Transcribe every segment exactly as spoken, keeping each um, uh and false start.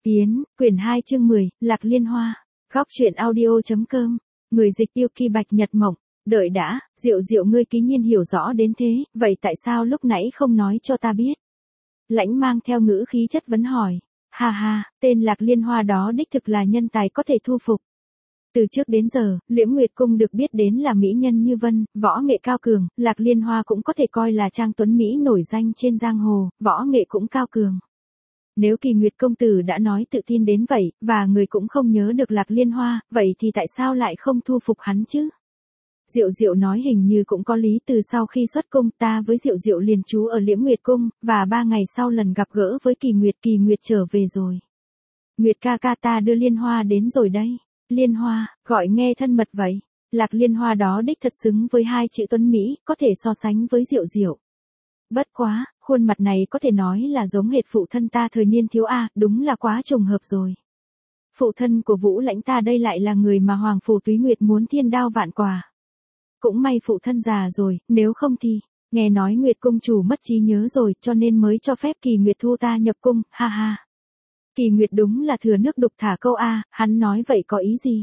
Yến, quyển hai chương mười, Lạc Liên Hoa. Góc truyện audio.com. Người dịch Tiêu Kỳ Bạch Nhật Mộng. Đợi đã, Diệu Diệu ngươi ký nhiên hiểu rõ đến thế, vậy tại sao lúc nãy không nói cho ta biết? Lãnh mang theo ngữ khí chất vấn hỏi. Ha ha, tên Lạc Liên Hoa đó đích thực là nhân tài có thể thu phục. Từ trước đến giờ, Liễm Nguyệt Cung được biết đến là mỹ nhân như vân, võ nghệ cao cường, Lạc Liên Hoa cũng có thể coi là trang tuấn Mỹ nổi danh trên giang hồ, võ nghệ cũng cao cường. Nếu Kỳ Nguyệt công tử đã nói tự tin đến vậy, và người cũng không nhớ được Lạc Liên Hoa, vậy thì tại sao lại không thu phục hắn chứ? Diệu Diệu nói hình như cũng có lý, từ sau khi xuất cung ta với Diệu Diệu liền trú ở Liễm Nguyệt Cung, và ba ngày sau lần gặp gỡ với Kỳ Nguyệt, Kỳ Nguyệt trở về rồi. Nguyệt ca ca ta đưa Liên Hoa đến rồi đây. Liên Hoa, gọi nghe thân mật vậy. Lạc Liên Hoa đó đích thật xứng với hai chữ tuấn Mỹ, có thể so sánh với Diệu Diệu. Bất quá, khuôn mặt này có thể nói là giống hệt phụ thân ta thời niên thiếu a, đúng là quá trùng hợp rồi. Phụ thân của Vũ Lãnh ta đây lại là người mà Hoàng Phủ Túy Nguyệt muốn thiên đao vạn quả. Cũng may phụ thân già rồi, nếu không thì, nghe nói Nguyệt cung chủ mất trí nhớ rồi, cho nên mới cho phép Kỳ Nguyệt thu ta nhập cung, ha ha. Kỳ Nguyệt đúng là thừa nước đục thả câu a, hắn nói vậy có ý gì?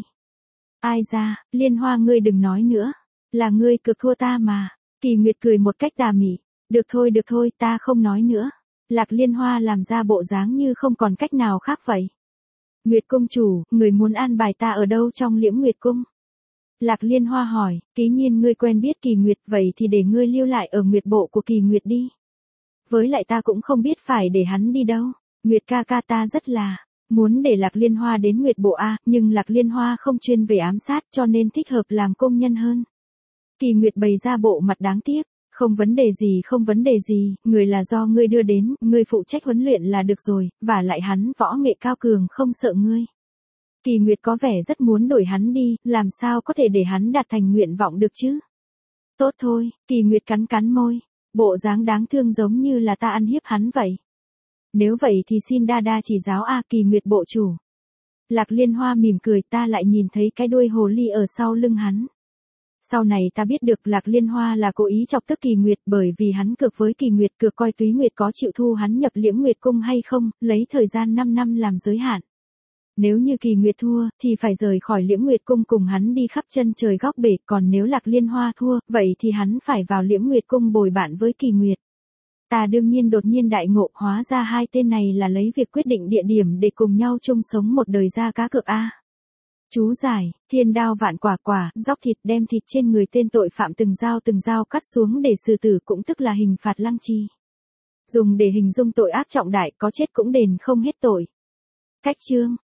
Ai ra, Liên Hoa ngươi đừng nói nữa, là ngươi cực thua ta mà. Kỳ Nguyệt cười một cách tà mị. Được thôi được thôi, ta không nói nữa. Lạc Liên Hoa làm ra bộ dáng như không còn cách nào khác vậy. Nguyệt cung chủ, người muốn an bài ta ở đâu trong Liễm Nguyệt cung? Lạc Liên Hoa hỏi, ký nhiên ngươi quen biết Kỳ Nguyệt, vậy thì để ngươi lưu lại ở Nguyệt bộ của Kỳ Nguyệt đi. Với lại ta cũng không biết phải để hắn đi đâu. Nguyệt ca ca ta rất là muốn để Lạc Liên Hoa đến Nguyệt bộ a, nhưng Lạc Liên Hoa không chuyên về ám sát cho nên thích hợp làm công nhân hơn. Kỳ Nguyệt bày ra bộ mặt đáng tiếc. Không vấn đề gì không vấn đề gì, người là do ngươi đưa đến, ngươi phụ trách huấn luyện là được rồi, và lại hắn võ nghệ cao cường không sợ ngươi. Kỳ Nguyệt có vẻ rất muốn đổi hắn đi, làm sao có thể để hắn đạt thành nguyện vọng được chứ? Tốt thôi, Kỳ Nguyệt cắn cắn môi, bộ dáng đáng thương giống như là ta ăn hiếp hắn vậy. Nếu vậy thì xin đa đa chỉ giáo a, Kỳ Nguyệt bộ chủ. Lạc Liên Hoa mỉm cười, ta lại nhìn thấy cái đuôi hồ ly ở sau lưng hắn. Sau này ta biết được Lạc Liên Hoa là cố ý chọc tức Kỳ Nguyệt, bởi vì hắn cược với Kỳ Nguyệt, cược coi Túy Nguyệt có chịu thu hắn nhập Liễm Nguyệt cung hay không, lấy thời gian năm năm làm giới hạn. Nếu như Kỳ Nguyệt thua, thì phải rời khỏi Liễm Nguyệt cung cùng hắn đi khắp chân trời góc bể, còn nếu Lạc Liên Hoa thua, vậy thì hắn phải vào Liễm Nguyệt cung bồi bạn với Kỳ Nguyệt. Ta đương nhiên đột nhiên đại ngộ, hóa ra hai tên này là lấy việc quyết định địa điểm để cùng nhau chung sống một đời ra cá cược a. Chú giải, thiên đao vạn quả quả, dóc thịt, đem thịt trên người tên tội phạm từng dao từng dao cắt xuống để xử tử, cũng tức là hình phạt lăng chi. Dùng để hình dung tội ác trọng đại, có chết cũng đền không hết tội. Cách chương,